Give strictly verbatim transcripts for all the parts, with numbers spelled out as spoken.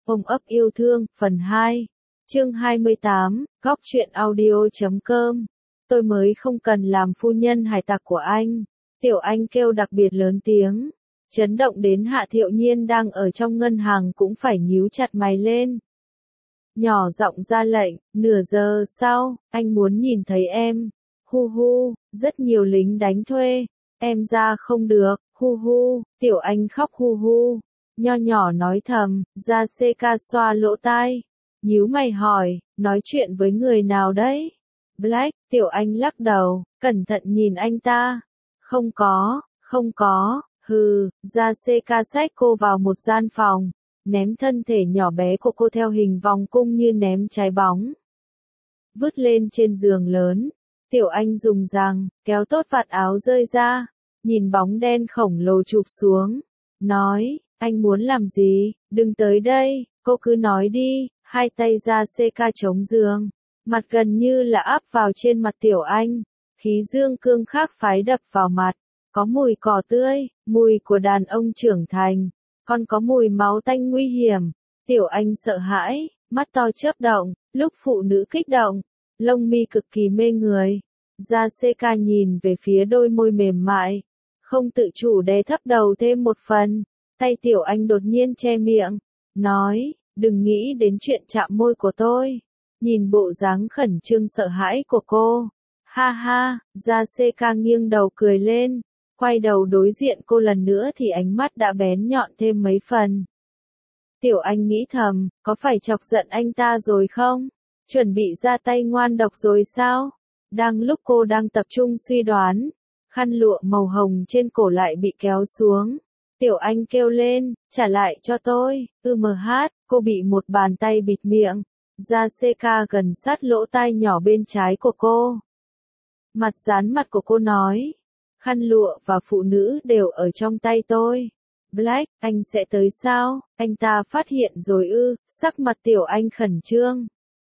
Ôm ấp yêu thương, phần hai. Chương hai mươi tám, góc truyện audio chấm com. Tôi mới không cần làm phu nhân hải tặc của anh. Tiểu Anh kêu đặc biệt lớn tiếng, chấn động đến Hạ Thiệu Nhiên đang ở trong ngân hàng cũng phải nhíu chặt mày lên. Nhỏ giọng ra lệnh, nửa giờ sau, anh muốn nhìn thấy em. Hu hu, rất nhiều lính đánh thuê. Em ra không được, hu hu, Tiểu Anh khóc hu hu. Nho nhỏ nói thầm, ra xê ca xoa lỗ tai. Nhíu mày hỏi, nói chuyện với người nào đấy? Black, Tiểu Anh lắc đầu, cẩn thận nhìn anh ta. Không có, không có, hừ, ra xê ca xách cô vào một gian phòng, ném thân thể nhỏ bé của cô theo hình vòng cung như ném trái bóng. Vứt lên trên giường lớn, Tiểu Anh dùng rằng, kéo tốt vạt áo rơi ra, nhìn bóng đen khổng lồ chụp xuống, nói, anh muốn làm gì, đừng tới đây, cô cứ nói đi, hai tay ra xê ca chống giường, mặt gần như là áp vào trên mặt Tiểu Anh, khí dương cương khác phái đập vào mặt, có mùi cỏ tươi, mùi của đàn ông trưởng thành, còn có mùi máu tanh nguy hiểm. Tiểu Anh sợ hãi, mắt to chớp động, lúc phụ nữ kích động, lông mi cực kỳ mê người. Ra xê ca nhìn về phía đôi môi mềm mại, không tự chủ đè thấp đầu thêm một phần, tay Tiểu Anh đột nhiên che miệng, nói, đừng nghĩ đến chuyện chạm môi của tôi. Nhìn bộ dáng khẩn trương sợ hãi của cô, ha ha, ra xê ca nghiêng đầu cười lên, quay đầu đối diện cô lần nữa thì ánh mắt đã bén nhọn thêm mấy phần. Tiểu Anh nghĩ thầm, có phải chọc giận anh ta rồi không? Chuẩn bị ra tay ngoan độc rồi sao? Đang lúc cô đang tập trung suy đoán, khăn lụa màu hồng trên cổ lại bị kéo xuống. Tiểu Anh kêu lên, trả lại cho tôi, ư mờ hát, cô bị một bàn tay bịt miệng, ra xê ca gần sát lỗ tai nhỏ bên trái của cô. Mặt dán mặt của cô nói, khăn lụa và phụ nữ đều ở trong tay tôi. Black, anh sẽ tới sao? Anh ta phát hiện rồi ư? Sắc mặt Tiểu Anh khẩn trương.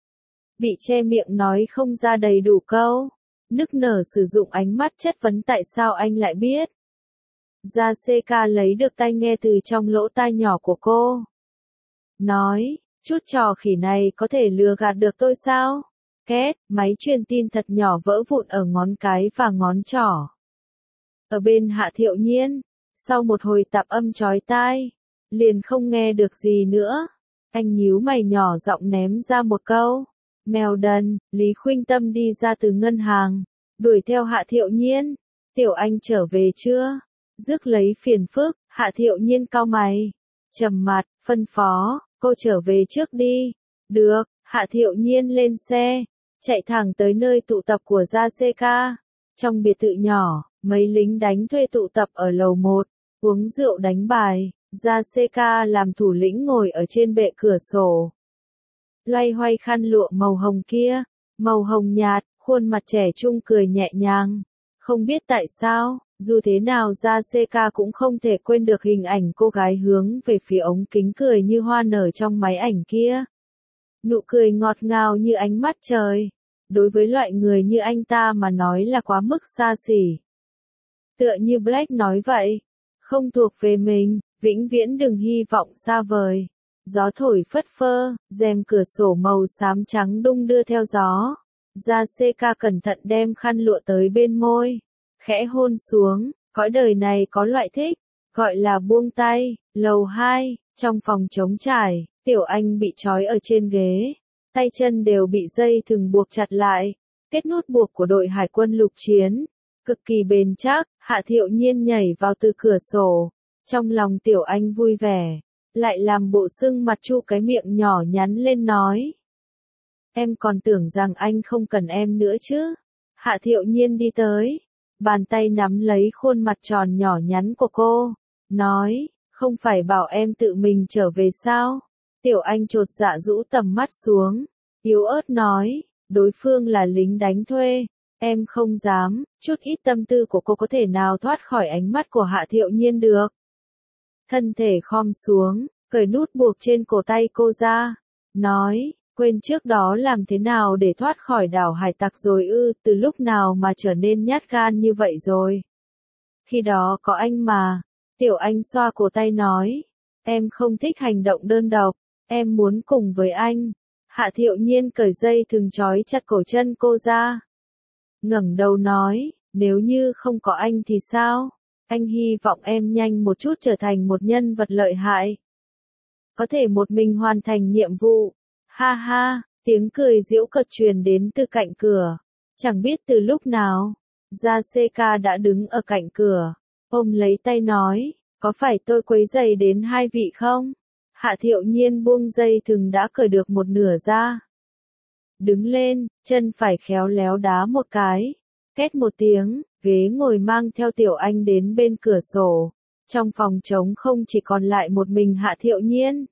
Bị che miệng nói không ra đầy đủ câu. Nức nở sử dụng ánh mắt chất vấn tại sao anh lại biết. Ra xê ca lấy được tai nghe từ trong lỗ tai nhỏ của cô. Nói, chút trò khỉ này có thể lừa gạt được tôi sao? Két, máy truyền tin thật nhỏ vỡ vụn ở ngón cái và ngón trỏ. Ở bên Hạ Thiệu Nhiên, sau một hồi tạp âm chói tai, liền không nghe được gì nữa. Anh nhíu mày nhỏ giọng ném ra một câu. Mèo đần, Lý Khuynh Tâm đi ra từ ngân hàng, đuổi theo Hạ Thiệu Nhiên. Tiểu Anh trở về chưa? Rước lấy phiền phức, Hạ Thiệu Nhiên cau mày, trầm mặt, phân phó, cô trở về trước đi. Được, Hạ Thiệu Nhiên lên xe, chạy thẳng tới nơi tụ tập của Gia xê ca. Trong biệt thự nhỏ, mấy lính đánh thuê tụ tập ở lầu một, uống rượu đánh bài, Gia xê ca làm thủ lĩnh ngồi ở trên bệ cửa sổ. Loay hoay khăn lụa màu hồng kia, màu hồng nhạt, khuôn mặt trẻ trung cười nhẹ nhàng. Không biết tại sao, dù thế nào Gia xê ca cũng không thể quên được hình ảnh cô gái hướng về phía ống kính cười như hoa nở trong máy ảnh kia. Nụ cười ngọt ngào như ánh mắt trời. Đối với loại người như anh ta mà nói là quá mức xa xỉ. Tựa như Black nói vậy, không thuộc về mình, vĩnh viễn đừng hy vọng xa vời. Gió thổi phất phơ, rèm cửa sổ màu xám trắng đung đưa theo gió. Ra xê ca cẩn thận đem khăn lụa tới bên môi, khẽ hôn xuống, cõi đời này có loại thích, gọi là buông tay. Lầu hai, trong phòng trống trải, Tiểu Anh bị trói ở trên ghế. Tay chân đều bị dây thừng buộc chặt lại, kết nút buộc của đội hải quân lục chiến, cực kỳ bền chắc. Hạ Thiệu Nhiên nhảy vào từ cửa sổ, trong lòng Tiểu Anh vui vẻ, lại làm bộ sưng mặt chu cái miệng nhỏ nhắn lên nói. Em còn tưởng rằng anh không cần em nữa chứ. Hạ Thiệu Nhiên đi tới, bàn tay nắm lấy khuôn mặt tròn nhỏ nhắn của cô, nói, không phải bảo em tự mình trở về sao? Tiểu Anh chột dạ rũ tầm mắt xuống, yếu ớt nói, đối phương là lính đánh thuê, em không dám. Chút ít tâm tư của cô có thể nào thoát khỏi ánh mắt của Hạ Thiệu Nhiên được. Thân thể khom xuống, cởi nút buộc trên cổ tay cô ra, nói, quên trước đó làm thế nào để thoát khỏi đảo hải tặc rồi ư, từ lúc nào mà trở nên nhát gan như vậy rồi. Khi đó có anh mà. Tiểu Anh xoa cổ tay nói, em không thích hành động đơn độc, Em muốn cùng với anh. Hạ Thiệu Nhiên cởi dây thừng trói chặt cổ chân cô ra. Ngẩng đầu nói, nếu như không có anh thì sao? Anh hy vọng em nhanh một chút trở thành một nhân vật lợi hại. Có thể một mình hoàn thành nhiệm vụ. Ha ha, tiếng cười giễu cợt truyền đến từ cạnh cửa. Chẳng biết từ lúc nào, Jessica đã đứng ở cạnh cửa, ôm lấy tay nói, có phải tôi quấy rầy đến hai vị không? Hạ Thiệu Nhiên buông dây thừng đã cởi được một nửa ra. Đứng lên, chân phải khéo léo đá một cái. Két một tiếng, ghế ngồi mang theo Tiểu Anh đến bên cửa sổ. Trong phòng trống không chỉ còn lại một mình Hạ Thiệu Nhiên.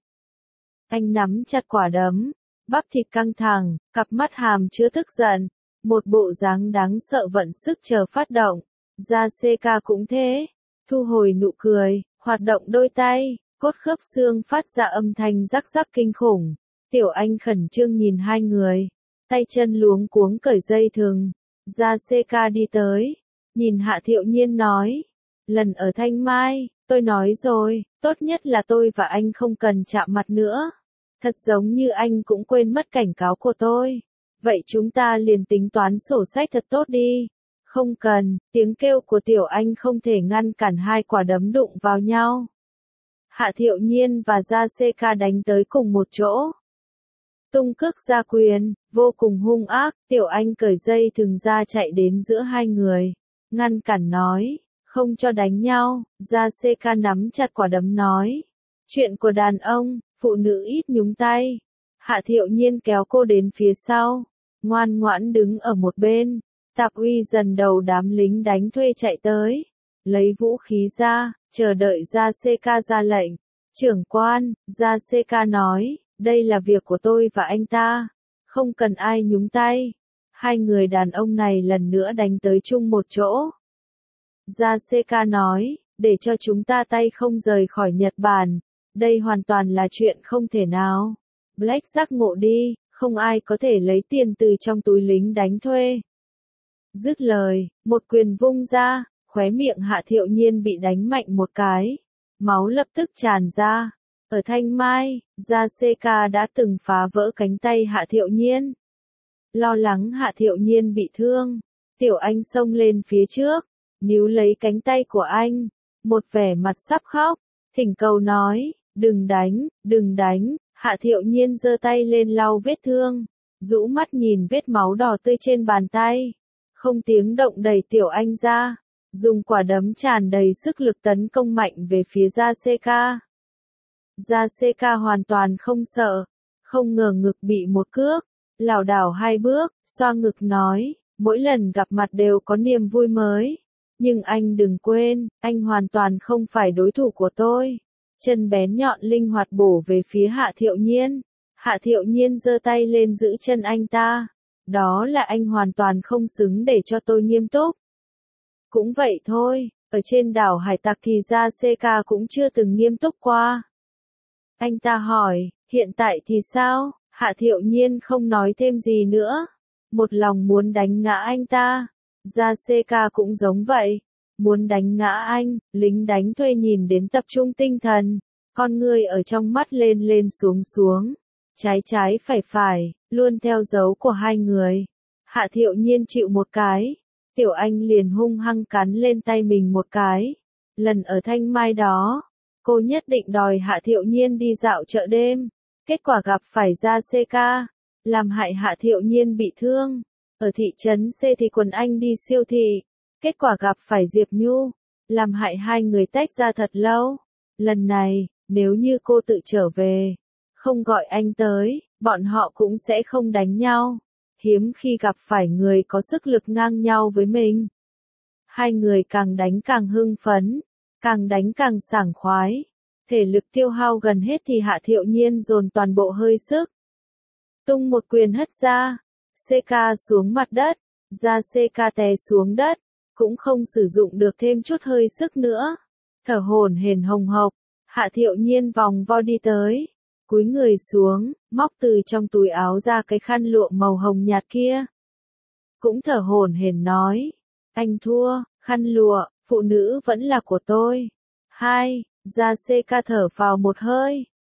Anh nắm chặt quả đấm, bắp thịt căng thẳng, cặp mắt hàm chứa tức giận, một bộ dáng đáng sợ vận sức chờ phát động. Jessica cũng thế, thu hồi nụ cười, hoạt động đôi tay, cốt khớp xương phát ra âm thanh rắc rắc kinh khủng. Tiểu Anh khẩn trương nhìn hai người, tay chân luống cuống cởi dây thừng. Jessica đi tới, nhìn Hạ Thiệu Nhiên nói, lần ở Thanh Mai, tôi nói rồi, tốt nhất là tôi và anh không cần chạm mặt nữa. Thật giống như anh cũng quên mất cảnh cáo của tôi. Vậy chúng ta liền tính toán sổ sách thật tốt đi. Không cần, tiếng kêu của Tiểu Anh không thể ngăn cản hai quả đấm đụng vào nhau. Hạ Thiệu Nhiên và Jessica đánh tới cùng một chỗ. Tung cước ra quyền, vô cùng hung ác, Tiểu Anh cởi dây thừng ra chạy đến giữa hai người. Ngăn cản nói, không cho đánh nhau, Jessica nắm chặt quả đấm nói. Chuyện của đàn ông, phụ nữ ít nhúng tay. Hạ Thiệu Nhiên kéo cô đến phía sau, ngoan ngoãn đứng ở một bên. Tạp uy dần đầu đám lính đánh thuê chạy tới, lấy vũ khí ra, chờ đợi Jessica ra lệnh. Trưởng quan, Jessica nói, đây là việc của tôi và anh ta, không cần ai nhúng tay. Hai người đàn ông này lần nữa đánh tới chung một chỗ. Jessica nói, để cho chúng ta tay không rời khỏi Nhật Bản, đây hoàn toàn là chuyện không thể nào. Black giác ngộ đi, không ai có thể lấy tiền từ trong túi lính đánh thuê. Dứt lời, một quyền vung ra, khóe miệng Hạ Thiệu Nhiên bị đánh mạnh một cái. Máu lập tức tràn ra. Ở Thanh Mai, Jessica đã từng phá vỡ cánh tay Hạ Thiệu Nhiên. Lo lắng Hạ Thiệu Nhiên bị thương, Tiểu Anh xông lên phía trước, níu lấy cánh tay của anh, một vẻ mặt sắp khóc, thỉnh cầu nói, đừng đánh, đừng đánh. Hạ Thiệu Nhiên giơ tay lên lau vết thương, rũ mắt nhìn vết máu đỏ tươi trên bàn tay, không tiếng động đẩy Tiểu Anh ra, dùng quả đấm tràn đầy sức lực tấn công mạnh về phía Jessica. Jessica hoàn toàn không sợ, không ngờ ngực bị một cước, lảo đảo hai bước, xoa ngực nói, mỗi lần gặp mặt đều có niềm vui mới, nhưng anh đừng quên, anh hoàn toàn không phải đối thủ của tôi. Chân bén nhọn linh hoạt bổ về phía Hạ Thiệu Nhiên. Hạ Thiệu Nhiên giơ tay lên giữ chân anh ta. Đó là anh hoàn toàn không xứng để cho tôi nghiêm túc. Cũng vậy thôi, ở trên đảo hải tặc thì Jessica cũng chưa từng nghiêm túc qua. Anh ta hỏi, hiện tại thì sao? Hạ Thiệu Nhiên không nói thêm gì nữa. Một lòng muốn đánh ngã anh ta. Jessica cũng giống vậy. Muốn đánh ngã anh, lính đánh thuê nhìn đến tập trung tinh thần, con người ở trong mắt lên lên xuống xuống, trái trái phải phải, luôn theo dấu của hai người. Hạ Thiệu Nhiên chịu một cái, Tiểu Anh liền hung hăng cắn lên tay mình một cái. Lần ở Thanh Mai đó, cô nhất định đòi Hạ Thiệu Nhiên đi dạo chợ đêm, kết quả gặp phải Jessica, làm hại Hạ Thiệu Nhiên bị thương. Ở thị trấn C thì quần anh đi siêu thị. Kết quả gặp phải Diệp Nhu, làm hại hai người tách ra thật lâu. Lần này, nếu như cô tự trở về, không gọi anh tới, bọn họ cũng sẽ không đánh nhau. Hiếm khi gặp phải người có sức lực ngang nhau với mình. Hai người càng đánh càng hưng phấn, càng đánh càng sảng khoái. Thể lực tiêu hao gần hết thì Hạ Thiệu Nhiên dồn toàn bộ hơi sức. Tung một quyền hất ra, xê ca xuống mặt đất, ra xê ca té xuống đất. Cũng không sử dụng được thêm chút hơi sức nữa. Thở hổn hển hồng hộc, Hạ Thiệu Nhiên vòng vo đi tới, cúi người xuống, móc từ trong túi áo ra cái khăn lụa màu hồng nhạt kia. Cũng thở hổn hển nói, anh thua, khăn lụa, phụ nữ vẫn là của tôi. Hai, Jessica thở vào một hơi,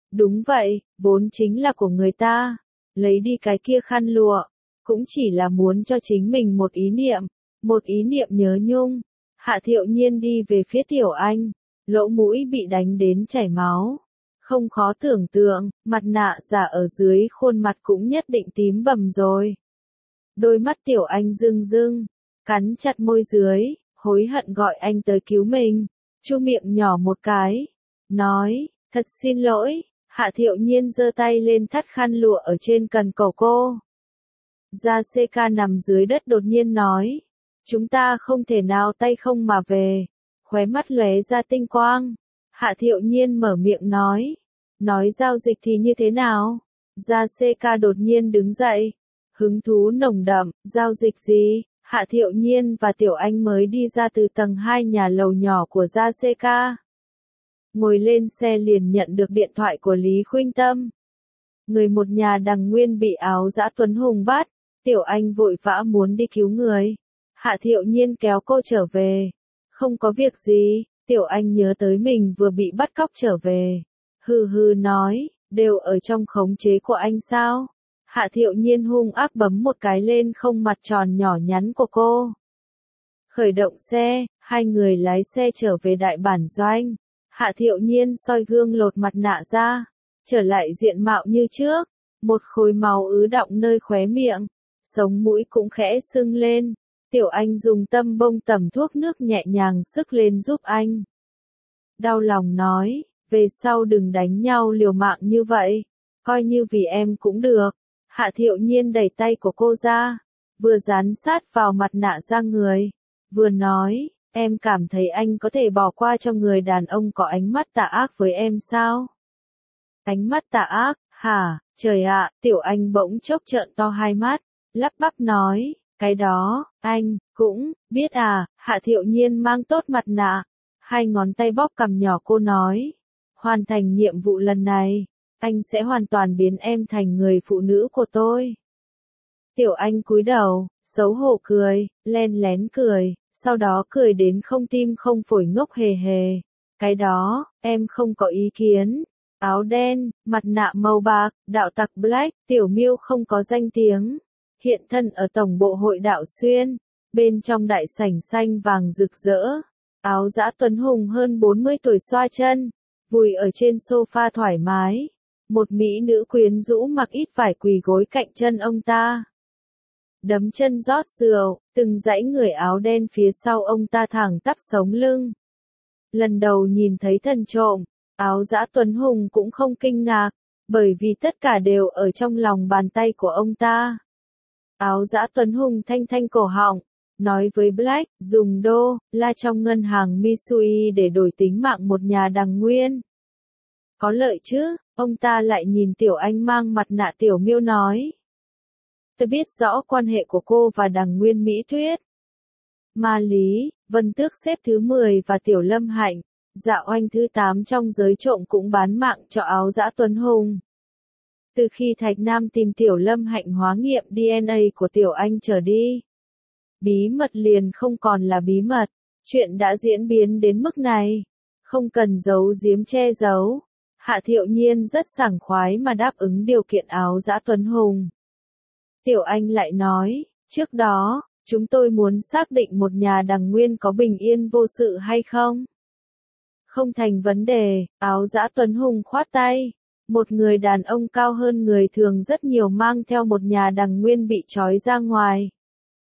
Đúng vậy, vốn chính là của người ta. Lấy đi cái kia khăn lụa, cũng chỉ là muốn cho chính mình một ý niệm, một ý niệm nhớ nhung. Hạ Thiệu Nhiên đi về phía Tiểu Anh, lỗ mũi bị đánh đến chảy máu. Không khó tưởng tượng, mặt nạ giả ở dưới khuôn mặt cũng nhất định tím bầm rồi. Đôi mắt Tiểu Anh rưng rưng, cắn chặt môi dưới, hối hận gọi anh tới cứu mình. Chu miệng nhỏ một cái, nói, thật xin lỗi. Hạ Thiệu Nhiên giơ tay lên thắt khăn lụa ở trên cần cổ cô. Gia xê ca nằm dưới đất đột nhiên nói, chúng ta không thể nào tay không mà về. Khóe mắt lóe ra tinh quang. Hạ Thiệu Nhiên mở miệng nói, nói giao dịch thì như thế nào? Gia xê ca đột nhiên đứng dậy, hứng thú nồng đậm, giao dịch gì? Hạ Thiệu Nhiên và Tiểu Anh mới đi ra từ tầng hai nhà lầu nhỏ của Gia xê ca. Ngồi lên xe liền nhận được điện thoại của Lý Khuynh Tâm. Người một nhà Đằng Nguyên bị Áo Dã Tuấn Hùng bắt, Tiểu Anh vội vã muốn đi cứu người. Hạ Thiệu Nhiên kéo cô trở về. Không có việc gì, Tiểu Anh nhớ tới mình vừa bị bắt cóc trở về. Hừ hừ nói, đều ở trong khống chế của anh sao? Hạ Thiệu Nhiên hung ác bấm một cái lên không mặt tròn nhỏ nhắn của cô. Khởi động xe, hai người lái xe trở về đại bản doanh. Hạ Thiệu Nhiên soi gương lột mặt nạ ra, trở lại diện mạo như trước, một khối máu ứ đọng nơi khóe miệng, sống mũi cũng khẽ sưng lên. Tiểu Anh dùng tăm bông tẩm thuốc nước nhẹ nhàng sức lên giúp anh. Đau lòng nói, về sau đừng đánh nhau liều mạng như vậy, coi như vì em cũng được. Hạ Thiệu Nhiên đẩy tay của cô ra, vừa dán sát vào mặt nạ ra người, vừa nói, em cảm thấy anh có thể bỏ qua cho người đàn ông có ánh mắt tà ác với em sao? Ánh mắt tà ác, hả, trời ạ, Tiểu Anh bỗng chốc trợn to hai mắt, lắp bắp nói, cái đó, anh, cũng, biết à. Hạ Thiệu Nhiên mang tốt mặt nạ, hai ngón tay bóp cằm nhỏ cô nói, hoàn thành nhiệm vụ lần này, anh sẽ hoàn toàn biến em thành người phụ nữ của tôi. Tiểu Anh cúi đầu, xấu hổ cười, len lén cười, sau đó cười đến không tim không phổi ngốc hề hề. Cái đó, em không có ý kiến. Áo đen, mặt nạ màu bạc, đạo tặc Black, Tiểu Miêu không có danh tiếng. Hiện thân ở tổng bộ hội đạo xuyên, bên trong đại sảnh xanh vàng rực rỡ. Áo Dã Tuấn Hùng hơn bốn mươi tuổi xoa chân, vùi ở trên sofa thoải mái. Một mỹ nữ quyến rũ mặc ít vải quỳ gối cạnh chân ông ta. Đấm chân rót rượu, từng dãy người áo đen phía sau ông ta thẳng tắp sống lưng. Lần đầu nhìn thấy thần trộm, Áo Dã Tuấn Hùng cũng không kinh ngạc, bởi vì tất cả đều ở trong lòng bàn tay của ông ta. Áo Dã Tuấn Hùng thanh thanh cổ họng, nói với Black, dùng đô la trong ngân hàng Mitsui để đổi tính mạng một nhà Đằng Nguyên. Có lợi chứ? Ông ta lại nhìn Tiểu Anh mang mặt nạ Tiểu Miêu nói. Tôi biết rõ quan hệ của cô và Đằng Nguyên Mỹ Tuyết. Ma Lý, Vân Tước xếp thứ mười và Tiểu Lâm Hạnh, Dạ Oanh thứ tám trong giới trộm cũng bán mạng cho Áo Dã Tuấn Hùng. Từ khi Thạch Nam tìm Tiểu Lâm Hạnh hóa nghiệm đê en a của Tiểu Anh trở đi, bí mật liền không còn là bí mật, chuyện đã diễn biến đến mức này, không cần giấu giếm che giấu. Hạ Thiệu Nhiên rất sảng khoái mà đáp ứng điều kiện Áo Dã Tuấn Hùng. Tiểu Anh lại nói, trước đó, chúng tôi muốn xác định một nhà Đằng Nguyên có bình yên vô sự hay không? Không thành vấn đề. Áo Dã Tuấn Hùng khoát tay. Một người đàn ông cao hơn người thường rất nhiều mang theo một nhà Đằng Nguyên bị trói ra ngoài.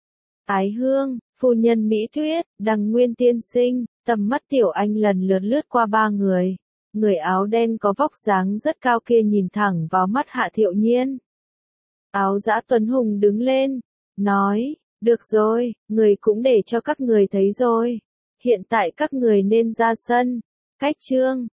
Ái Hương, phu nhân Mỹ Tuyết, Đằng Nguyên tiên sinh, tầm mắt Tiểu Anh lần lượt lướt qua ba người. Người áo đen có vóc dáng rất cao kia nhìn thẳng vào mắt Hạ Thiệu Nhiên. Áo Dã Tuấn Hùng đứng lên, nói, được rồi, người cũng để cho các người thấy rồi. Hiện tại các người nên ra sân. Cách chương